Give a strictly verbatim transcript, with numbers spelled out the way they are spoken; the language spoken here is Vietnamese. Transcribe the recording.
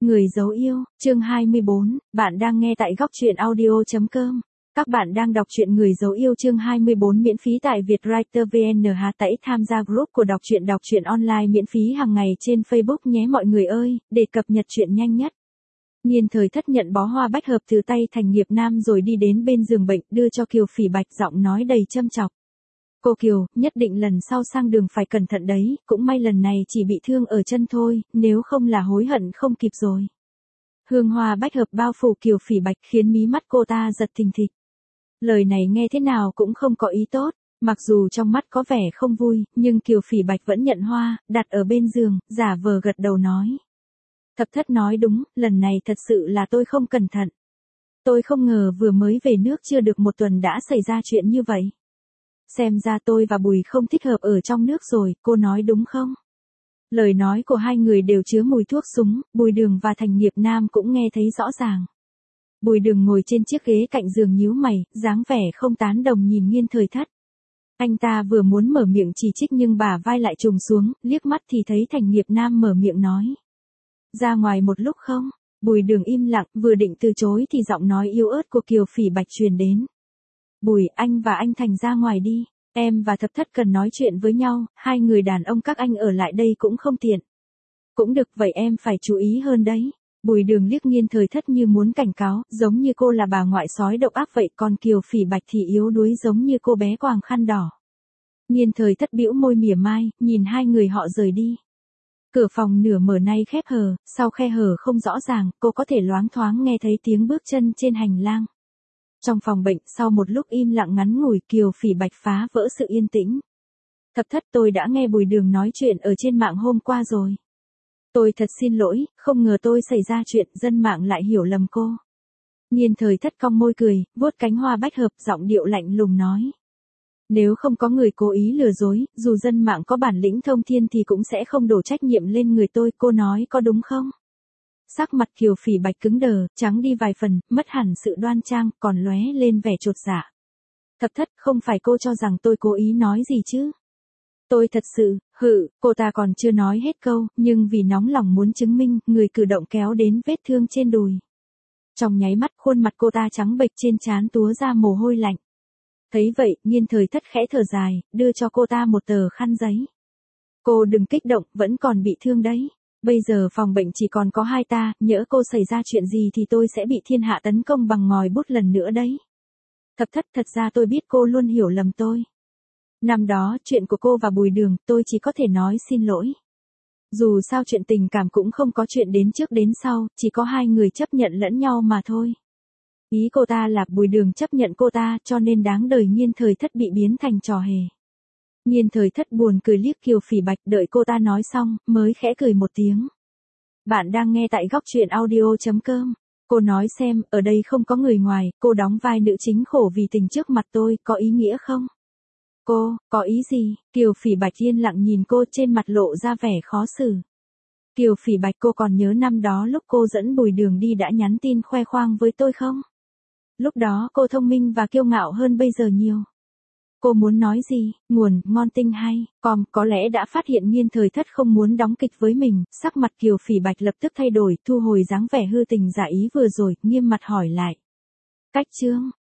Người dấu yêu, chương hai mươi bốn, bạn đang nghe tại góc truyện audio chấm com. Các bạn đang đọc truyện Người dấu yêu chương hai mươi bốn miễn phí tại Vietwriter vê en hát tẩy tham gia group của đọc truyện đọc truyện online miễn phí hàng ngày trên Facebook nhé mọi người ơi, để cập nhật truyện nhanh nhất. Nhiên Thời Thất nhận bó hoa bách hợp từ tay Thành Nghiệp Nam rồi đi đến bên giường bệnh đưa cho Kiều Phỉ Bạch, giọng nói đầy châm chọc. Cô Kiều, nhất định lần sau sang đường phải cẩn thận đấy, cũng may lần này chỉ bị thương ở chân thôi, nếu không là hối hận không kịp rồi. Hương hoa bách hợp bao phủ Kiều Phỉ Bạch khiến mí mắt cô ta giật thình thịch. Lời này nghe thế nào cũng không có ý tốt, mặc dù trong mắt có vẻ không vui, nhưng Kiều Phỉ Bạch vẫn nhận hoa, đặt ở bên giường, giả vờ gật đầu nói. Thập Thất nói đúng, lần này thật sự là tôi không cẩn thận. Tôi không ngờ vừa mới về nước chưa được một tuần đã xảy ra chuyện như vậy. Xem ra tôi và Bùi không thích hợp ở trong nước rồi, cô nói đúng không? Lời nói của hai người đều chứa mùi thuốc súng, Bùi Đường và Thành Nghiệp Nam cũng nghe thấy rõ ràng. Bùi Đường ngồi trên chiếc ghế cạnh giường nhíu mày, dáng vẻ không tán đồng nhìn Nhiên Thời Thất. Anh ta vừa muốn mở miệng chỉ trích nhưng bả vai lại trùng xuống, liếc mắt thì thấy Thành Nghiệp Nam mở miệng nói. Ra ngoài một lúc không? Bùi Đường im lặng, vừa định từ chối thì giọng nói yếu ớt của Kiều Phỉ Bạch truyền đến. Bùi, anh và anh Thành ra ngoài đi, em và Thập Thất cần nói chuyện với nhau, hai người đàn ông các anh ở lại đây cũng không tiện. Cũng được, vậy em phải chú ý hơn đấy. Bùi Đường liếc Nhiên Thời Thất như muốn cảnh cáo, giống như cô là bà ngoại sói độc ác vậy, còn Kiều Phỉ Bạch thì yếu đuối giống như cô bé quàng khăn đỏ. Nhiên Thời Thất bĩu môi mỉa mai, nhìn hai người họ rời đi. Cửa phòng nửa mở nay khép hờ, sau khe hở không rõ ràng, cô có thể loáng thoáng nghe thấy tiếng bước chân trên hành lang. Trong phòng bệnh, sau một lúc im lặng ngắn ngủi, Kiều Phỉ Bạch phá vỡ sự yên tĩnh. Thập Thất, tôi đã nghe Bùi Đường nói chuyện ở trên mạng hôm qua rồi. Tôi thật xin lỗi, không ngờ tôi xảy ra chuyện, dân mạng lại hiểu lầm cô. Nhiên Thời Thất cong môi cười, vuốt cánh hoa bách hợp, giọng điệu lạnh lùng nói. Nếu không có người cố ý lừa dối, dù dân mạng có bản lĩnh thông thiên thì cũng sẽ không đổ trách nhiệm lên người tôi, cô nói có đúng không? Sắc mặt Kiều Phỉ Bạch cứng đờ, trắng đi vài phần, mất hẳn sự đoan trang, còn lóe lên vẻ chột dạ. Thập Thất, không phải cô cho rằng tôi cố ý nói gì chứ? Tôi thật sự, hự, cô ta còn chưa nói hết câu, nhưng vì nóng lòng muốn chứng minh, người cử động kéo đến vết thương trên đùi. Trong nháy mắt, khuôn mặt cô ta trắng bệch, trên trán túa ra mồ hôi lạnh. Thấy vậy, Nhiên Thời Thất khẽ thở dài, đưa cho cô ta một tờ khăn giấy. Cô đừng kích động, vẫn còn bị thương đấy. Bây giờ phòng bệnh chỉ còn có hai ta, nhỡ cô xảy ra chuyện gì thì tôi sẽ bị thiên hạ tấn công bằng ngòi bút lần nữa đấy. Thập Thất, thật ra tôi biết cô luôn hiểu lầm tôi. Năm đó, chuyện của cô và Bùi Đường, tôi chỉ có thể nói xin lỗi. Dù sao chuyện tình cảm cũng không có chuyện đến trước đến sau, chỉ có hai người chấp nhận lẫn nhau mà thôi. Ý cô ta là Bùi Đường chấp nhận cô ta, cho nên đáng đời Nhiên Thời Thất bị biến thành trò hề. Nhiên Thời Thất buồn cười liếc Kiều Phỉ Bạch, đợi cô ta nói xong, mới khẽ cười một tiếng. Bạn đang nghe tại góc truyện audio chấm com. Cô nói xem, ở đây không có người ngoài, cô đóng vai nữ chính khổ vì tình trước mặt tôi, có ý nghĩa không? Cô, có ý gì? Kiều Phỉ Bạch yên lặng nhìn cô, trên mặt lộ ra vẻ khó xử. Kiều Phỉ Bạch, cô còn nhớ năm đó lúc cô dẫn Bùi Đường đi đã nhắn tin khoe khoang với tôi không? Lúc đó cô thông minh và kiêu ngạo hơn bây giờ nhiều. Cô muốn nói gì? Nguồn, ngon tinh hay, com, có lẽ đã phát hiện Nhiên Thời Thất không muốn đóng kịch với mình, sắc mặt Kiều Phỉ Bạch lập tức thay đổi, thu hồi dáng vẻ hư tình giả ý vừa rồi, nghiêm mặt hỏi lại. Cách chương,